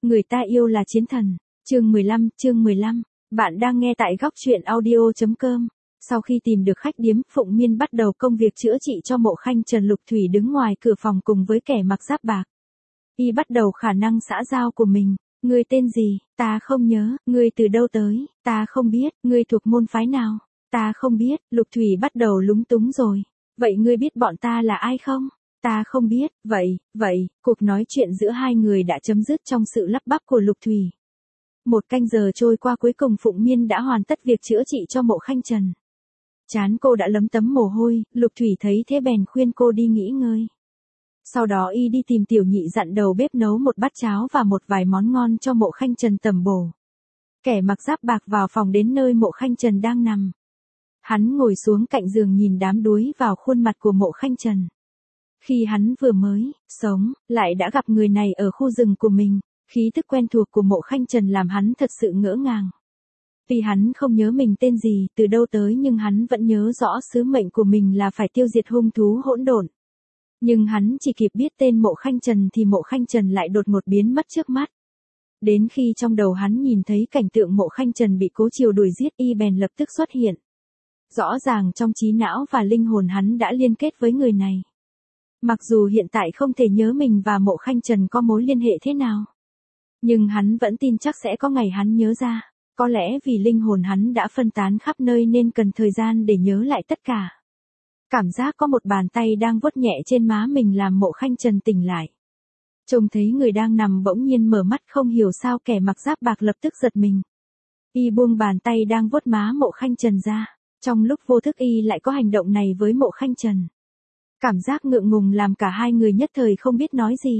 Người ta yêu là chiến thần. Chương 15. Bạn đang nghe tại góc truyện audio.com. Sau khi tìm được khách điếm, Phụng Miên bắt đầu công việc chữa trị cho Mộ Khanh Trần. Lục Thủy đứng ngoài cửa phòng cùng với kẻ mặc giáp bạc. Y bắt đầu khả năng xã giao của mình. Ngươi tên gì? Ta không nhớ. Ngươi từ đâu tới? Ta không biết. Ngươi thuộc môn phái nào? Ta không biết. Lục Thủy bắt đầu lúng túng rồi. Vậy ngươi biết bọn ta là ai không? Ta không biết. Vậy, cuộc nói chuyện giữa hai người đã chấm dứt trong sự lắp bắp của Lục Thủy. 1 canh giờ trôi qua, cuối cùng Phụng Miên đã hoàn tất việc chữa trị cho Mộ Khanh Trần. Trán cô đã lấm tấm mồ hôi, Lục Thủy thấy thế bèn khuyên cô đi nghỉ ngơi. Sau đó y đi tìm Tiểu Nhị dặn đầu bếp nấu một bát cháo và một vài món ngon cho Mộ Khanh Trần tẩm bổ. Kẻ mặc giáp bạc vào phòng đến nơi Mộ Khanh Trần đang nằm. Hắn ngồi xuống cạnh giường nhìn đám đuối vào khuôn mặt của Mộ Khanh Trần. Khi hắn vừa mới sống, lại đã gặp người này ở khu rừng của mình, khí tức quen thuộc của Mộ Khanh Trần làm hắn thật sự ngỡ ngàng. Tuy hắn không nhớ mình tên gì, từ đâu tới, nhưng hắn vẫn nhớ rõ sứ mệnh của mình là phải tiêu diệt hung thú hỗn độn. Nhưng hắn chỉ kịp biết tên Mộ Khanh Trần thì Mộ Khanh Trần lại đột ngột biến mất trước mắt. Đến khi trong đầu hắn nhìn thấy cảnh tượng Mộ Khanh Trần bị Cố Triều đuổi giết, y bèn lập tức xuất hiện. Rõ ràng trong trí não và linh hồn hắn đã liên kết với người này. Mặc dù hiện tại không thể nhớ mình và Mộ Khanh Trần có mối liên hệ thế nào, nhưng hắn vẫn tin chắc sẽ có ngày hắn nhớ ra. Có lẽ vì linh hồn hắn đã phân tán khắp nơi nên cần thời gian để nhớ lại tất cả. Cảm giác có một bàn tay đang vuốt nhẹ trên má mình làm Mộ Khanh Trần tỉnh lại. Trông thấy người đang nằm bỗng nhiên mở mắt, không hiểu sao kẻ mặc giáp bạc lập tức giật mình. Y buông bàn tay đang vuốt má Mộ Khanh Trần ra. Trong lúc vô thức y lại có hành động này với Mộ Khanh Trần. Cảm giác ngượng ngùng làm cả hai người nhất thời không biết nói gì.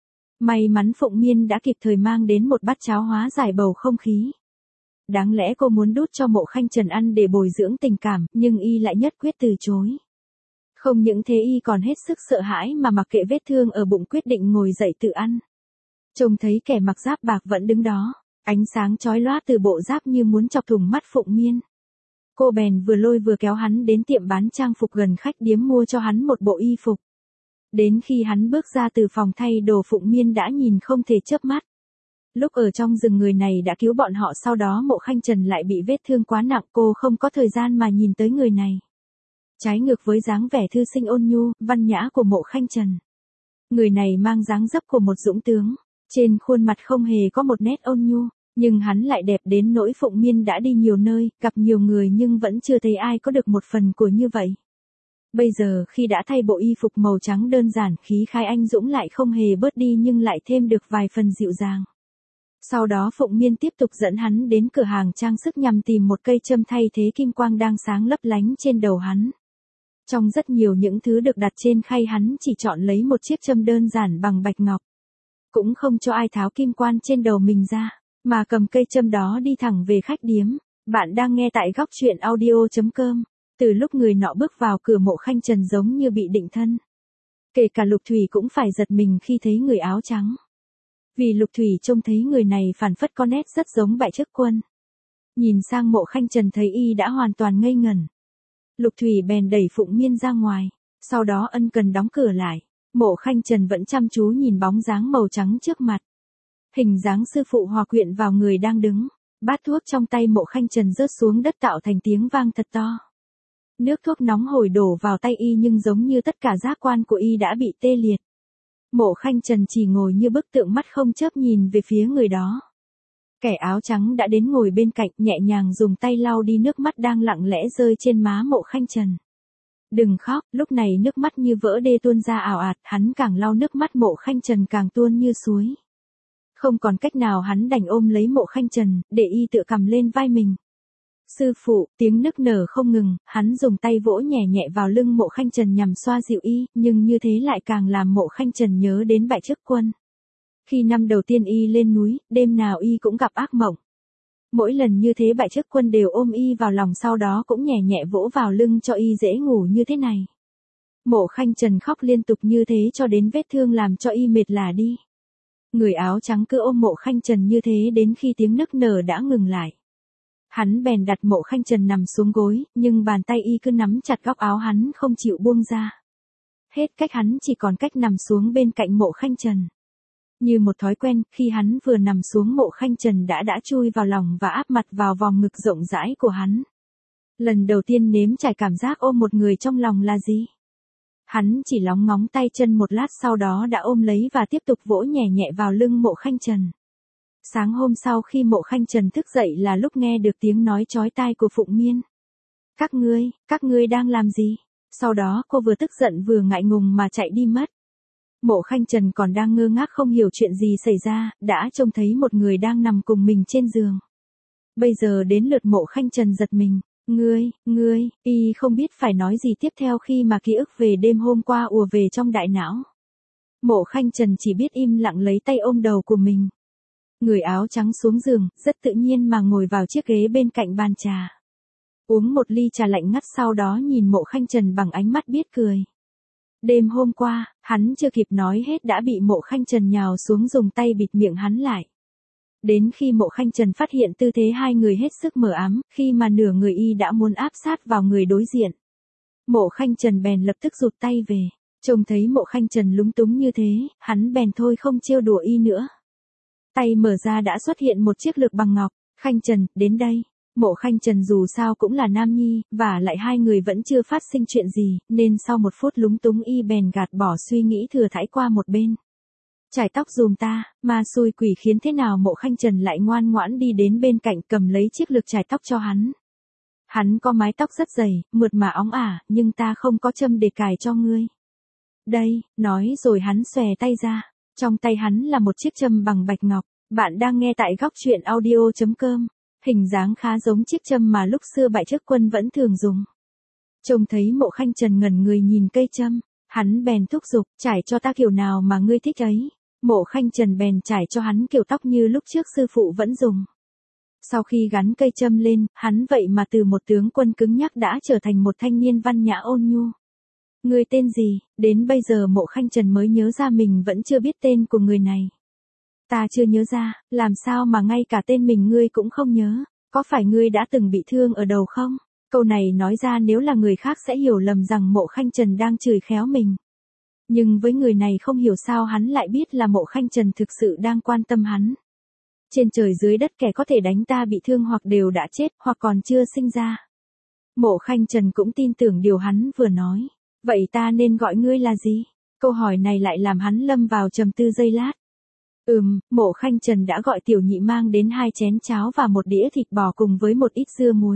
May mắn Phụng Miên đã kịp thời mang đến một bát cháo hóa giải bầu không khí. Đáng lẽ cô muốn đút cho Mộ Khanh Trần ăn để bồi dưỡng tình cảm, nhưng y lại nhất quyết từ chối. Không những thế, y còn hết sức sợ hãi mà mặc kệ vết thương ở bụng, quyết định ngồi dậy tự ăn. Trông thấy kẻ mặc giáp bạc vẫn đứng đó, ánh sáng chói lóa từ bộ giáp như muốn chọc thủng mắt Phụng Miên. Cô bèn vừa lôi vừa kéo hắn đến tiệm bán trang phục gần khách điếm mua cho hắn một bộ y phục. Đến khi hắn bước ra từ phòng thay đồ, Phụng Miên đã nhìn không thể chớp mắt. Lúc ở trong rừng, người này đã cứu bọn họ, sau đó Mộ Khanh Trần lại bị vết thương quá nặng, cô không có thời gian mà nhìn tới người này. Trái ngược với dáng vẻ thư sinh ôn nhu, văn nhã của Mộ Khanh Trần, người này mang dáng dấp của một dũng tướng, trên khuôn mặt không hề có một nét ôn nhu, nhưng hắn lại đẹp đến nỗi Phụng Miên đã đi nhiều nơi, gặp nhiều người nhưng vẫn chưa thấy ai có được một phần của như vậy. Bây giờ khi đã thay bộ y phục màu trắng đơn giản, khí khái anh dũng lại không hề bớt đi nhưng lại thêm được vài phần dịu dàng. Sau đó Phụng Miên tiếp tục dẫn hắn đến cửa hàng trang sức nhằm tìm một cây châm thay thế kim quang đang sáng lấp lánh trên đầu hắn. Trong rất nhiều những thứ được đặt trên khay, hắn chỉ chọn lấy một chiếc châm đơn giản bằng bạch ngọc. Cũng không cho ai tháo kim quan trên đầu mình ra, mà cầm cây châm đó đi thẳng về khách điếm. Bạn đang nghe tại góc truyện audio.com. Từ lúc người nọ bước vào cửa, Mộ Khanh Trần giống như bị định thân. Kể cả Lục Thủy cũng phải giật mình khi thấy người áo trắng. Vì Lục Thủy trông thấy người này phảng phất có nét rất giống Bại Chức Quân. Nhìn sang Mộ Khanh Trần thấy y đã hoàn toàn ngây ngẩn. Lục Thủy bèn đẩy Phụng Miên ra ngoài, sau đó ân cần đóng cửa lại. Mộ Khanh Trần vẫn chăm chú nhìn bóng dáng màu trắng trước mặt. Hình dáng sư phụ hòa quyện vào người đang đứng. Bát thuốc trong tay Mộ Khanh Trần rớt xuống đất tạo thành tiếng vang thật to. Nước thuốc nóng hổi đổ vào tay y nhưng giống như tất cả giác quan của y đã bị tê liệt. Mộ Khanh Trần chỉ ngồi như bức tượng, mắt không chớp nhìn về phía người đó. Kẻ áo trắng đã đến ngồi bên cạnh, nhẹ nhàng dùng tay lau đi nước mắt đang lặng lẽ rơi trên má Mộ Khanh Trần. Đừng khóc. Lúc này nước mắt như vỡ đê tuôn ra ào ạt, hắn càng lau nước mắt Mộ Khanh Trần càng tuôn như suối. Không còn cách nào, hắn đành ôm lấy Mộ Khanh Trần, để y tựa cầm lên vai mình. Sư phụ, tiếng nức nở không ngừng, hắn dùng tay vỗ nhẹ nhẹ vào lưng Mộ Khanh Trần nhằm xoa dịu y, nhưng như thế lại càng làm Mộ Khanh Trần nhớ đến Bại Chức Quân. Khi năm đầu tiên y lên núi, đêm nào y cũng gặp ác mộng. Mỗi lần như thế Bại Chức Quân đều ôm y vào lòng, sau đó cũng nhẹ nhẹ vỗ vào lưng cho y dễ ngủ như thế này. Mộ Khanh Trần khóc liên tục như thế cho đến vết thương làm cho y mệt lả đi. Người áo trắng cứ ôm Mộ Khanh Trần như thế đến khi tiếng nức nở đã ngừng lại. Hắn bèn đặt Mộ Khanh Trần nằm xuống gối, nhưng bàn tay y cứ nắm chặt góc áo hắn không chịu buông ra. Hết cách, hắn chỉ còn cách nằm xuống bên cạnh Mộ Khanh Trần. Như một thói quen, khi hắn vừa nằm xuống Mộ Khanh Trần đã chui vào lòng và áp mặt vào vòng ngực rộng rãi của hắn. Lần đầu tiên nếm trải cảm giác ôm một người trong lòng là gì? Hắn chỉ lóng ngóng tay chân một lát sau đó đã ôm lấy và tiếp tục vỗ nhẹ nhẹ vào lưng Mộ Khanh Trần. Sáng hôm sau khi Mộ Khanh Trần thức dậy là lúc nghe được tiếng nói chói tai của Phụng Miên. Các ngươi đang làm gì? Sau đó cô vừa tức giận vừa ngại ngùng mà chạy đi mất. Mộ Khanh Trần còn đang ngơ ngác không hiểu chuyện gì xảy ra, đã trông thấy một người đang nằm cùng mình trên giường. Bây giờ đến lượt Mộ Khanh Trần giật mình. Y không biết phải nói gì tiếp theo khi mà ký ức về đêm hôm qua ùa về trong đại não. Mộ Khanh Trần chỉ biết im lặng lấy tay ôm đầu của mình. Người áo trắng xuống giường, rất tự nhiên mà ngồi vào chiếc ghế bên cạnh bàn trà. Uống một ly trà lạnh ngắt sau đó nhìn Mộ Khanh Trần bằng ánh mắt biết cười. Đêm hôm qua, hắn chưa kịp nói hết đã bị Mộ Khanh Trần nhào xuống dùng tay bịt miệng hắn lại. Đến khi Mộ Khanh Trần phát hiện tư thế hai người hết sức mờ ám, khi mà nửa người y đã muốn áp sát vào người đối diện. Mộ Khanh Trần bèn lập tức rụt tay về. Trông thấy Mộ Khanh Trần lúng túng như thế, hắn bèn thôi không trêu đùa y nữa. Tay mở ra đã xuất hiện một chiếc lược bằng ngọc. Khanh Trần, đến đây. Mộ Khanh Trần dù sao cũng là nam nhi, và lại hai người vẫn chưa phát sinh chuyện gì, nên sau một phút lúng túng y bèn gạt bỏ suy nghĩ thừa thãi qua một bên. Chải tóc dùm ta, ma xui quỷ khiến thế nào Mộ Khanh Trần lại ngoan ngoãn đi đến bên cạnh cầm lấy chiếc lược chải tóc cho hắn. Hắn có mái tóc rất dày, mượt mà óng ả, nhưng ta không có châm để cài cho ngươi. Đây, nói rồi hắn xòe tay ra. Trong tay hắn là một chiếc châm bằng bạch ngọc. Bạn đang nghe tại góc truyện audio.com. Hình dáng khá giống chiếc châm mà lúc xưa Bại Chức Quân vẫn thường dùng. Trông thấy Mộ Khanh Trần ngẩn người nhìn cây châm, hắn bèn thúc giục, trải cho ta kiểu nào mà ngươi thích ấy. Mộ Khanh Trần bèn trải cho hắn kiểu tóc như lúc trước sư phụ vẫn dùng. Sau khi gắn cây châm lên, hắn vậy mà từ một tướng quân cứng nhắc đã trở thành một thanh niên văn nhã ôn nhu. Ngươi tên gì? Đến bây giờ Mộ Khanh Trần mới nhớ ra mình vẫn chưa biết tên của người này. Ta chưa nhớ ra, làm sao mà ngay cả tên mình ngươi cũng không nhớ, có phải ngươi đã từng bị thương ở đầu không? Câu này nói ra nếu là người khác sẽ hiểu lầm rằng Mộ Khanh Trần đang chửi khéo mình. Nhưng với người này không hiểu sao hắn lại biết là Mộ Khanh Trần thực sự đang quan tâm hắn. Trên trời dưới đất kẻ có thể đánh ta bị thương hoặc đều đã chết hoặc còn chưa sinh ra. Mộ Khanh Trần cũng tin tưởng điều hắn vừa nói. Vậy ta nên gọi ngươi là gì? Câu hỏi này lại làm hắn lâm vào trầm tư giây lát. Mộ Khanh Trần đã gọi tiểu nhị mang đến 2 chén cháo và một đĩa thịt bò cùng với một ít dưa muối.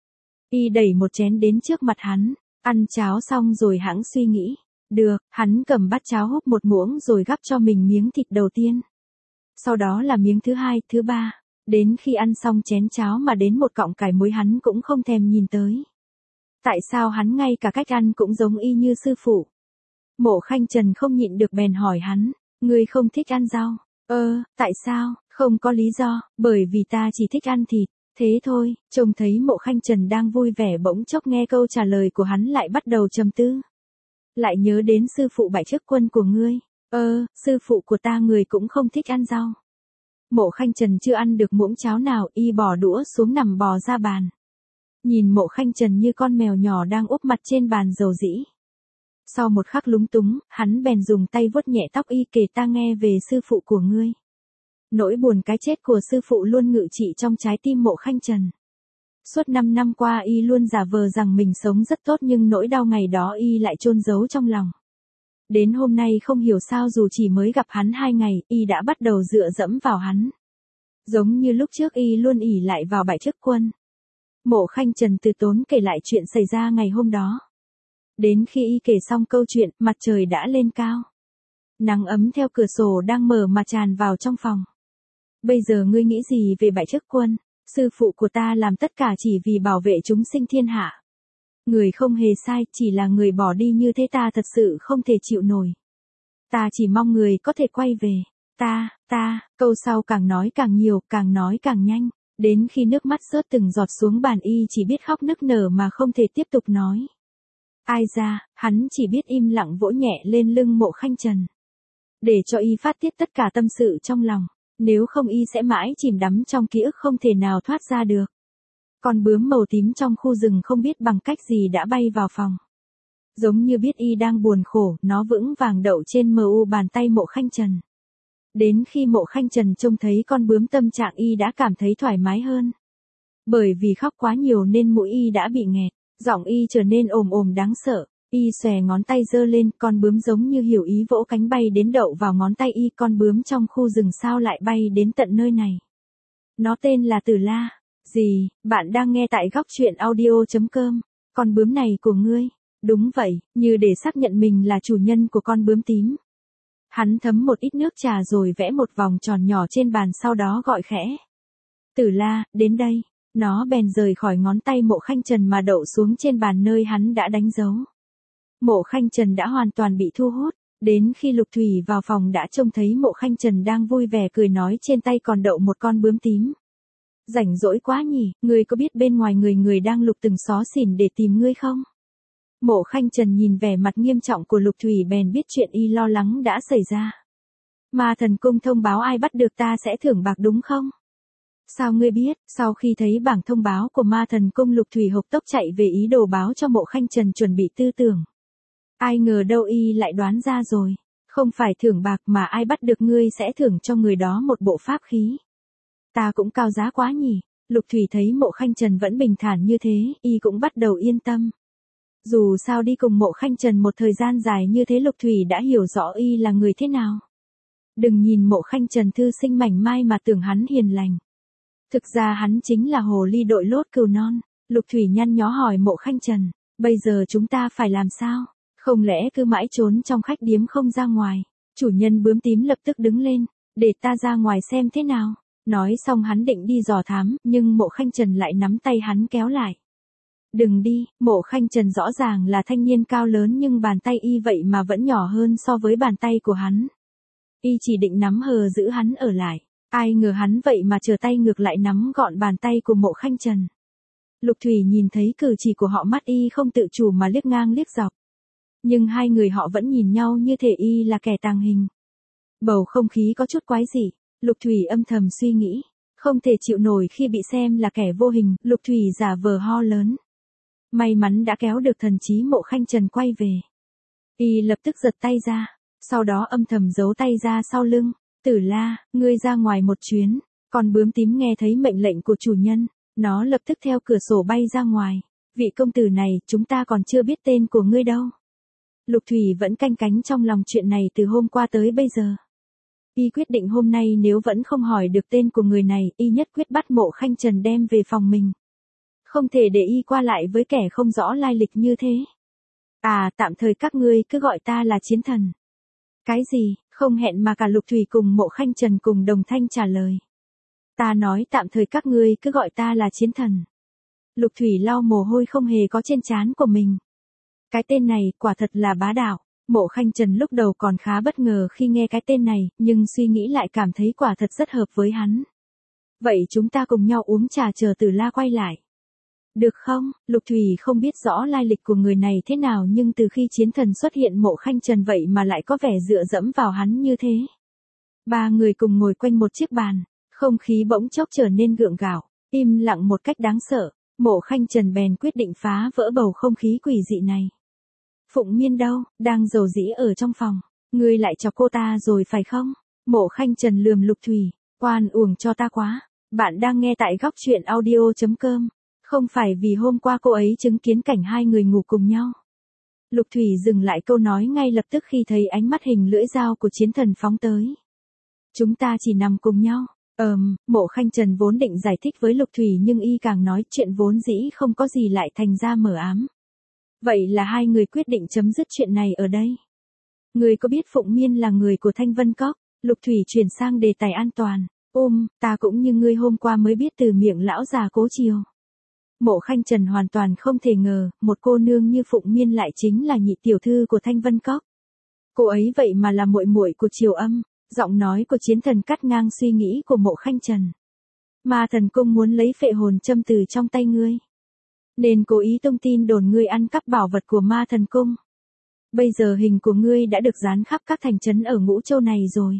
Y đẩy một chén đến trước mặt hắn, ăn cháo xong rồi hãng suy nghĩ. Được, hắn cầm bát cháo húp một muỗng rồi gắp cho mình miếng thịt đầu tiên. Sau đó là miếng thứ 2, thứ 3. Đến khi ăn xong chén cháo mà đến một cọng cải muối hắn cũng không thèm nhìn tới. Tại sao hắn ngay cả cách ăn cũng giống y như sư phụ? Mộ Khanh Trần không nhịn được bèn hỏi hắn, ngươi không thích ăn rau? Tại sao? Không có lý do, bởi vì ta chỉ thích ăn thịt. Thế thôi, trông thấy Mộ Khanh Trần đang vui vẻ bỗng chốc nghe câu trả lời của hắn lại bắt đầu trầm tư. Lại nhớ đến sư phụ Bại Chức Quân của ngươi. Sư phụ của ta người cũng không thích ăn rau. Mộ Khanh Trần chưa ăn được muỗng cháo nào, y bỏ đũa xuống nằm bò ra bàn. Nhìn Mộ Khanh Trần như con mèo nhỏ đang úp mặt trên bàn dầu dĩ. Sau một khắc lúng túng, hắn bèn dùng tay vuốt nhẹ tóc y kể ta nghe về sư phụ của ngươi. Nỗi buồn cái chết của sư phụ luôn ngự trị trong trái tim Mộ Khanh Trần. Suốt 5 năm qua y luôn giả vờ rằng mình sống rất tốt nhưng nỗi đau ngày đó y lại chôn giấu trong lòng. Đến hôm nay không hiểu sao dù chỉ mới gặp hắn 2 ngày, y đã bắt đầu dựa dẫm vào hắn. Giống như lúc trước y luôn ỷ lại vào Bại Chức Quân. Mộ Khanh Trần từ tốn kể lại chuyện xảy ra ngày hôm đó. Đến khi y kể xong câu chuyện, mặt trời đã lên cao. Nắng ấm theo cửa sổ đang mở mà tràn vào trong phòng. Bây giờ ngươi nghĩ gì về Bại Chức Quân? Sư phụ của ta làm tất cả chỉ vì bảo vệ chúng sinh thiên hạ. Người không hề sai, chỉ là người bỏ đi như thế ta thật sự không thể chịu nổi. Ta chỉ mong người có thể quay về. Câu sau càng nói càng nhiều, càng nói càng nhanh. Đến khi nước mắt rớt từng giọt xuống bàn y chỉ biết khóc nức nở mà không thể tiếp tục nói. Ai ra, hắn chỉ biết im lặng vỗ nhẹ lên lưng Mộ Khanh Trần. Để cho y phát tiết tất cả tâm sự trong lòng. Nếu không y sẽ mãi chìm đắm trong ký ức không thể nào thoát ra được. Con bướm màu tím trong khu rừng không biết bằng cách gì đã bay vào phòng. Giống như biết y đang buồn khổ, nó vững vàng đậu trên mu bàn tay Mộ Khanh Trần. Đến khi Mộ Khanh Trần trông thấy con bướm tâm trạng y đã cảm thấy thoải mái hơn. Bởi vì khóc quá nhiều nên mũi y đã bị nghẹt, giọng y trở nên ồm ồm đáng sợ. Y xòe ngón tay giơ lên, con bướm giống như hiểu ý vỗ cánh bay đến đậu vào ngón tay y. Con bướm trong khu rừng sao lại bay đến tận nơi này? Nó tên là Tử La. Gì, bạn đang nghe tại góc truyện audio.com. Con bướm này của ngươi? Đúng vậy, như để xác nhận mình là chủ nhân của con bướm tím. Hắn thấm một ít nước trà rồi vẽ một vòng tròn nhỏ trên bàn, sau đó gọi khẽ. Tử La, đến đây. Nó bèn rời khỏi ngón tay Mộ Khanh Trần mà đậu xuống trên bàn nơi hắn đã đánh dấu. Mộ Khanh Trần đã hoàn toàn bị thu hút. Đến khi Lục Thủy vào phòng đã trông thấy Mộ Khanh Trần đang vui vẻ cười nói trên tay còn đậu một con bướm tím. Rảnh rỗi quá nhỉ, ngươi có biết bên ngoài người đang lục từng xó xỉnh để tìm ngươi không? Mộ Khanh Trần nhìn vẻ mặt nghiêm trọng của Lục Thủy bèn biết chuyện y lo lắng đã xảy ra. Ma Thần Cung thông báo ai bắt được ta sẽ thưởng bạc đúng không? Sao ngươi biết? Sau khi thấy bảng thông báo của Ma Thần Cung, Lục Thủy hộc tốc chạy về ý đồ báo cho Mộ Khanh Trần chuẩn bị tư tưởng. Ai ngờ đâu y lại đoán ra rồi. Không phải thưởng bạc mà ai bắt được ngươi sẽ thưởng cho người đó một bộ pháp khí. Ta cũng cao giá quá nhỉ. Lục Thủy thấy Mộ Khanh Trần vẫn bình thản như thế, y cũng bắt đầu yên tâm. Dù sao đi cùng Mộ Khanh Trần một thời gian dài như thế, Lục Thủy đã hiểu rõ y là người thế nào. Đừng nhìn Mộ Khanh Trần thư sinh mảnh mai mà tưởng hắn hiền lành. Thực ra hắn chính là hồ ly đội lốt cừu non. Lục Thủy nhăn nhó hỏi Mộ Khanh Trần, bây giờ chúng ta phải làm sao? Không lẽ cứ mãi trốn trong khách điếm không ra ngoài? Chủ nhân bướm tím lập tức đứng lên, để ta ra ngoài xem thế nào. Nói xong hắn định đi dò thám, nhưng Mộ Khanh Trần lại nắm tay hắn kéo lại. Đừng đi. Mộ Khanh Trần rõ ràng là thanh niên cao lớn nhưng bàn tay y vậy mà vẫn nhỏ hơn so với bàn tay của hắn. Y chỉ định nắm hờ giữ hắn ở lại. Ai ngờ hắn vậy mà trở tay ngược lại nắm gọn bàn tay của Mộ Khanh Trần. Lục Thủy nhìn thấy cử chỉ của họ, mắt y không tự chủ mà liếc ngang liếc dọc. Nhưng hai người họ vẫn nhìn nhau như thể y là kẻ tàng hình. Bầu không khí có chút quái dị. Lục Thủy âm thầm suy nghĩ. Không thể chịu nổi khi bị xem là kẻ vô hình. Lục Thủy giả vờ ho lớn. May mắn đã kéo được thần trí Mộ Khanh Trần quay về. Y lập tức giật tay ra. Sau đó âm thầm giấu tay ra sau lưng. Tử La, ngươi ra ngoài một chuyến. Con bướm tím nghe thấy mệnh lệnh của chủ nhân. Nó lập tức theo cửa sổ bay ra ngoài. Vị công tử này, chúng ta còn chưa biết tên của ngươi đâu. Lục Thủy vẫn canh cánh trong lòng chuyện này từ hôm qua tới bây giờ. Y quyết định hôm nay nếu vẫn không hỏi được tên của người này, y nhất quyết bắt Mộ Khanh Trần đem về phòng mình. Không thể để y qua lại với kẻ không rõ lai lịch như thế. À, tạm thời các ngươi cứ gọi ta là Chiến Thần. Cái gì? Không hẹn mà cả Lục Thủy cùng Mộ Khanh Trần cùng đồng thanh trả lời. Ta nói tạm thời các ngươi cứ gọi ta là Chiến Thần. Lục Thủy lau mồ hôi không hề có trên trán của mình. Cái tên này quả thật là bá đạo. Mộ Khanh Trần lúc đầu còn khá bất ngờ khi nghe cái tên này, nhưng suy nghĩ lại cảm thấy quả thật rất hợp với hắn. Vậy chúng ta cùng nhau uống trà chờ Tử La quay lại. Được không? Lục Thủy không biết rõ lai lịch của người này thế nào, nhưng từ khi Chiến Thần xuất hiện, Mộ Khanh Trần vậy mà lại có vẻ dựa dẫm vào hắn như thế. Ba người cùng ngồi quanh một chiếc bàn, không khí bỗng chốc trở nên gượng gạo, im lặng một cách đáng sợ. Mộ Khanh Trần bèn quyết định phá vỡ bầu không khí quỷ dị này. Phụng Miên đâu? Đang rầu rĩ ở trong phòng. Ngươi lại chọc cô ta rồi phải không? Mộ Khanh Trần lườm Lục Thủy. Oan uổng cho ta quá. Bạn đang nghe tại góc truyện audio.com. Không phải vì hôm qua cô ấy chứng kiến cảnh hai người ngủ cùng nhau. Lục Thủy dừng lại câu nói ngay lập tức khi thấy ánh mắt hình lưỡi dao của Chiến Thần phóng tới. Chúng ta chỉ nằm cùng nhau. Mộ Khanh Trần vốn định giải thích với Lục Thủy nhưng y càng nói chuyện vốn dĩ không có gì lại thành ra mờ ám. Vậy là hai người quyết định chấm dứt chuyện này ở đây. Ngươi có biết Phụng Miên là người của Thanh Vân Cốc? Lục Thủy chuyển sang đề tài an toàn. Ta cũng như ngươi hôm qua mới biết từ miệng lão già Cố Triều. Mộ Khanh Trần hoàn toàn không thể ngờ, một cô nương như Phụng Miên lại chính là nhị tiểu thư của Thanh Vân Cốc. Cô ấy vậy mà là muội muội của Triều Âm. Giọng nói của Chiến Thần cắt ngang suy nghĩ của Mộ Khanh Trần. Ma Thần Cung muốn lấy phệ hồn châm từ trong tay ngươi, nên cố ý tung tin đồn ngươi ăn cắp bảo vật của Ma Thần Cung. Bây giờ hình của ngươi đã được dán khắp các thành trấn ở Ngũ Châu này rồi.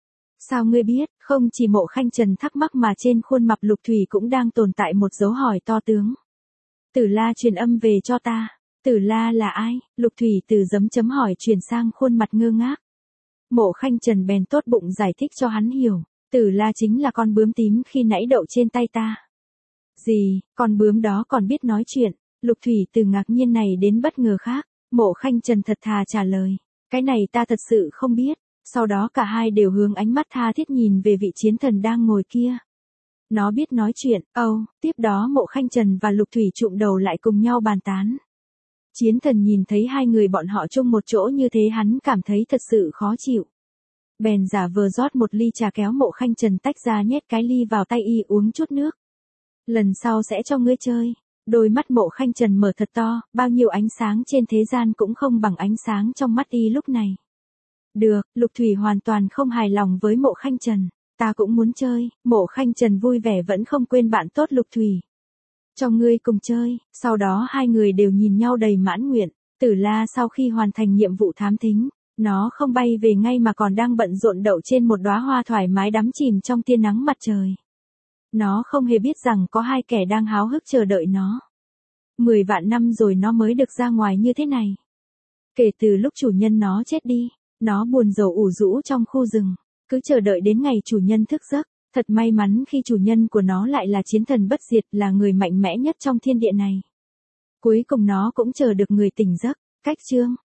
Sao ngươi biết? Không chỉ Mộ Khanh Trần thắc mắc mà trên khuôn mặt Lục Thủy cũng đang tồn tại một dấu hỏi to tướng. Tử La truyền âm về cho ta. Tử La là ai? Lục Thủy từ chấm hỏi chuyển sang khuôn mặt ngơ ngác. Mộ Khanh Trần bèn tốt bụng giải thích cho hắn hiểu, Tử La chính là con bướm tím khi nãy đậu trên tay ta. Gì, con bướm đó còn biết nói chuyện? Lục Thủy từ ngạc nhiên này đến bất ngờ khác, Mộ Khanh Trần thật thà trả lời, cái này ta thật sự không biết. Sau đó cả hai đều hướng ánh mắt tha thiết nhìn về vị chiến thần đang ngồi kia. Nó biết nói chuyện, tiếp đó Mộ Khanh Trần và Lục Thủy chụm đầu lại cùng nhau bàn tán. Chiến thần nhìn thấy hai người bọn họ chung một chỗ như thế hắn cảm thấy thật sự khó chịu. Bèn giả vờ rót một ly trà kéo Mộ Khanh Trần tách ra nhét cái ly vào tay y uống chút nước. Lần sau sẽ cho ngươi chơi. Đôi mắt Mộ Khanh Trần mở thật to, bao nhiêu ánh sáng trên thế gian cũng không bằng ánh sáng trong mắt y lúc này. Được, Lục Thủy hoàn toàn không hài lòng với Mộ Khanh Trần. Ta cũng muốn chơi, Mộ Khanh Trần vui vẻ vẫn không quên bạn tốt Lục Thủy. Cho ngươi cùng chơi, sau đó hai người đều nhìn nhau đầy mãn nguyện. Tử La sau khi hoàn thành nhiệm vụ thám thính, nó không bay về ngay mà còn đang bận rộn đậu trên một đóa hoa thoải mái đắm chìm trong tia nắng mặt trời. Nó không hề biết rằng có hai kẻ đang háo hức chờ đợi nó. 10 vạn năm rồi nó mới được ra ngoài như thế này. Kể từ lúc chủ nhân nó chết đi, nó buồn rầu ủ rũ trong khu rừng, cứ chờ đợi đến ngày chủ nhân thức giấc. Thật may mắn khi chủ nhân của nó lại là chiến thần bất diệt, là người mạnh mẽ nhất trong thiên địa này. Cuối cùng nó cũng chờ được người tỉnh giấc. Cách chương